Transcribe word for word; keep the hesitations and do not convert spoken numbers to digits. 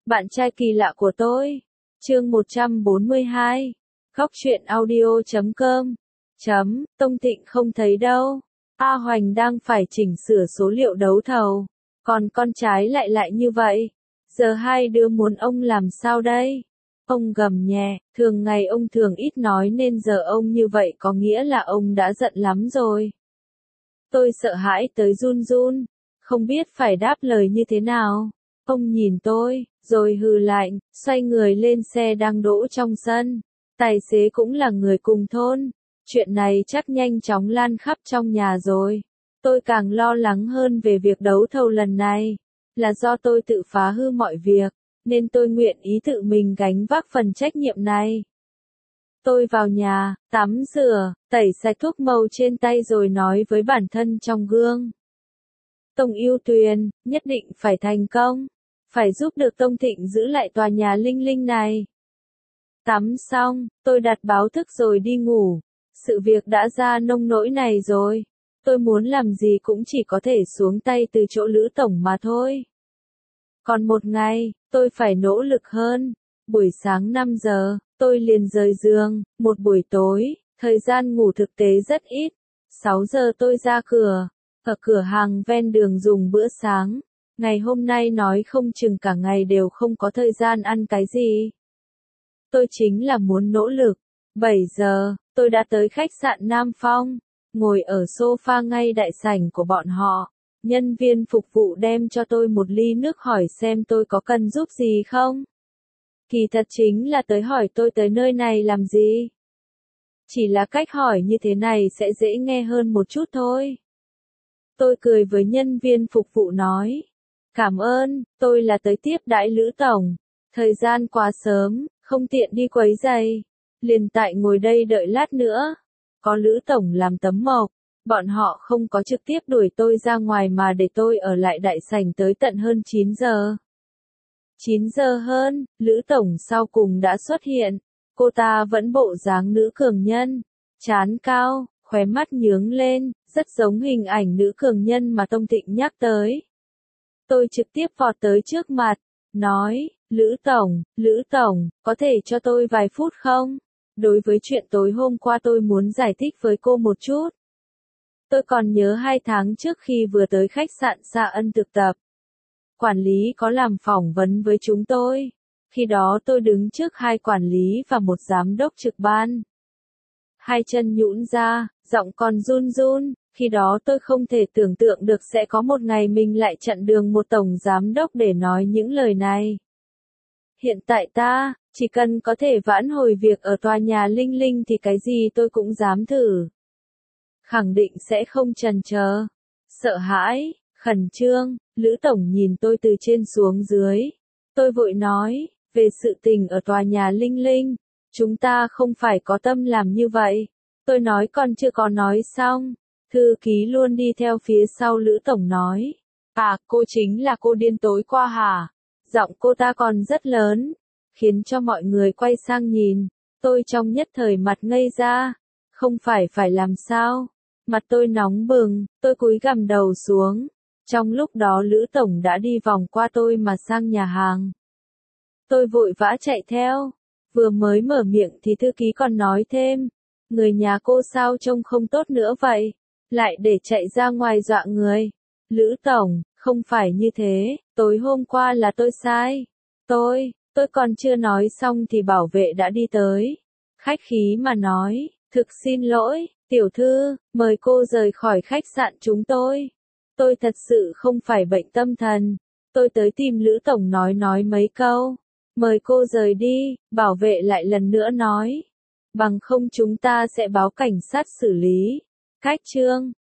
Bạn trai kỳ lạ của tôi. Chương một trăm bốn mươi hai. Góc truyện audio chấm com. Chấm, Tông Thịnh không thấy đâu. A Hoành đang phải chỉnh sửa số liệu đấu thầu. Còn con trái lại lại như vậy. Giờ hai đứa muốn ông làm sao đây? Ông gầm nhẹ, thường ngày ông thường ít nói nên giờ ông như vậy có nghĩa là ông đã giận lắm rồi. Tôi sợ hãi tới run run, không biết phải đáp lời như thế nào. Ông nhìn tôi, rồi hừ lạnh, xoay người lên xe đang đỗ trong sân. Tài xế cũng là người cùng thôn. Chuyện này chắc nhanh chóng lan khắp trong nhà rồi. Tôi càng lo lắng hơn về việc đấu thầu lần này. Là do tôi tự phá hư mọi việc, nên tôi nguyện ý tự mình gánh vác phần trách nhiệm này. Tôi vào nhà, tắm rửa, tẩy sạch thuốc màu trên tay rồi nói với bản thân trong gương. Tông Yêu Tuyền, nhất định phải thành công. Phải giúp được Tông Thịnh giữ lại tòa nhà linh linh này. Tắm xong, tôi đặt báo thức rồi đi ngủ. Sự việc đã ra nông nỗi này rồi. Tôi muốn làm gì cũng chỉ có thể xuống tay từ chỗ Lữ Tổng mà thôi. Còn một ngày, tôi phải nỗ lực hơn. Buổi sáng năm giờ, tôi liền rời giường. Một buổi tối, thời gian ngủ thực tế rất ít. sáu giờ tôi ra cửa. Ở cửa hàng ven đường dùng bữa sáng. Ngày hôm nay nói không chừng cả ngày đều không có thời gian ăn cái gì. Tôi chính là muốn nỗ lực. bảy giờ, tôi đã tới khách sạn Nam Phong. Ngồi ở sofa ngay đại sảnh của bọn họ. Nhân viên phục vụ đem cho tôi một ly nước hỏi xem tôi có cần giúp gì không. Kỳ thật chính là tới hỏi tôi tới nơi này làm gì. Chỉ là cách hỏi như thế này sẽ dễ nghe hơn một chút thôi. Tôi cười với nhân viên phục vụ nói. Cảm ơn, tôi là tới tiếp đãi Lữ Tổng. Thời gian quá sớm, không tiện đi quấy giày. Liền tại ngồi đây đợi lát nữa. Có Lữ Tổng làm tấm mộc. Bọn họ không có trực tiếp đuổi tôi ra ngoài mà để tôi ở lại đại sảnh tới tận hơn chín giờ. chín giờ hơn, Lữ Tổng sau cùng đã xuất hiện. Cô ta vẫn bộ dáng nữ cường nhân. Trán cao, khóe mắt nhướng lên, rất giống hình ảnh nữ cường nhân mà Tông Thịnh nhắc tới. Tôi trực tiếp vọt tới trước mặt, nói, Lữ Tổng, Lữ Tổng, có thể cho tôi vài phút không? Đối với chuyện tối hôm qua tôi muốn giải thích với cô một chút. Tôi còn nhớ hai tháng trước khi vừa tới khách sạn Sa Ân thực tập. Quản lý có làm phỏng vấn với chúng tôi. Khi đó tôi đứng trước hai quản lý và một giám đốc trực ban. Hai chân nhũn ra, giọng còn run run. Khi đó tôi không thể tưởng tượng được sẽ có một ngày mình lại chặn đường một tổng giám đốc để nói những lời này. Hiện tại ta, chỉ cần có thể vãn hồi việc ở tòa nhà linh linh thì cái gì tôi cũng dám thử. Khẳng định sẽ không chần chờ. Sợ hãi, khẩn trương, Lữ Tổng nhìn tôi từ trên xuống dưới. Tôi vội nói, về sự tình ở tòa nhà linh linh, chúng ta không phải có tâm làm như vậy. Tôi nói còn chưa có nói xong. Thư ký luôn đi theo phía sau Lữ Tổng nói. À, cô chính là cô điên tối qua hả? Giọng cô ta còn rất lớn, khiến cho mọi người quay sang nhìn. Tôi trong nhất thời mặt ngây ra. Không phải phải làm sao? Mặt tôi nóng bừng, tôi cúi gằm đầu xuống. Trong lúc đó Lữ Tổng đã đi vòng qua tôi mà sang nhà hàng. Tôi vội vã chạy theo. Vừa mới mở miệng thì thư ký còn nói thêm. Người nhà cô sao trông không tốt nữa vậy? Lại để chạy ra ngoài dọa người. Lữ Tổng, không phải như thế, tối hôm qua là tôi sai. Tôi, tôi còn chưa nói xong thì bảo vệ đã đi tới. Khách khí mà nói, thực xin lỗi, tiểu thư, mời cô rời khỏi khách sạn chúng tôi. Tôi thật sự không phải bệnh tâm thần. Tôi tới tìm Lữ Tổng nói nói mấy câu. Mời cô rời đi, bảo vệ lại lần nữa nói. Bằng không chúng ta sẽ báo cảnh sát xử lý. Cách chương,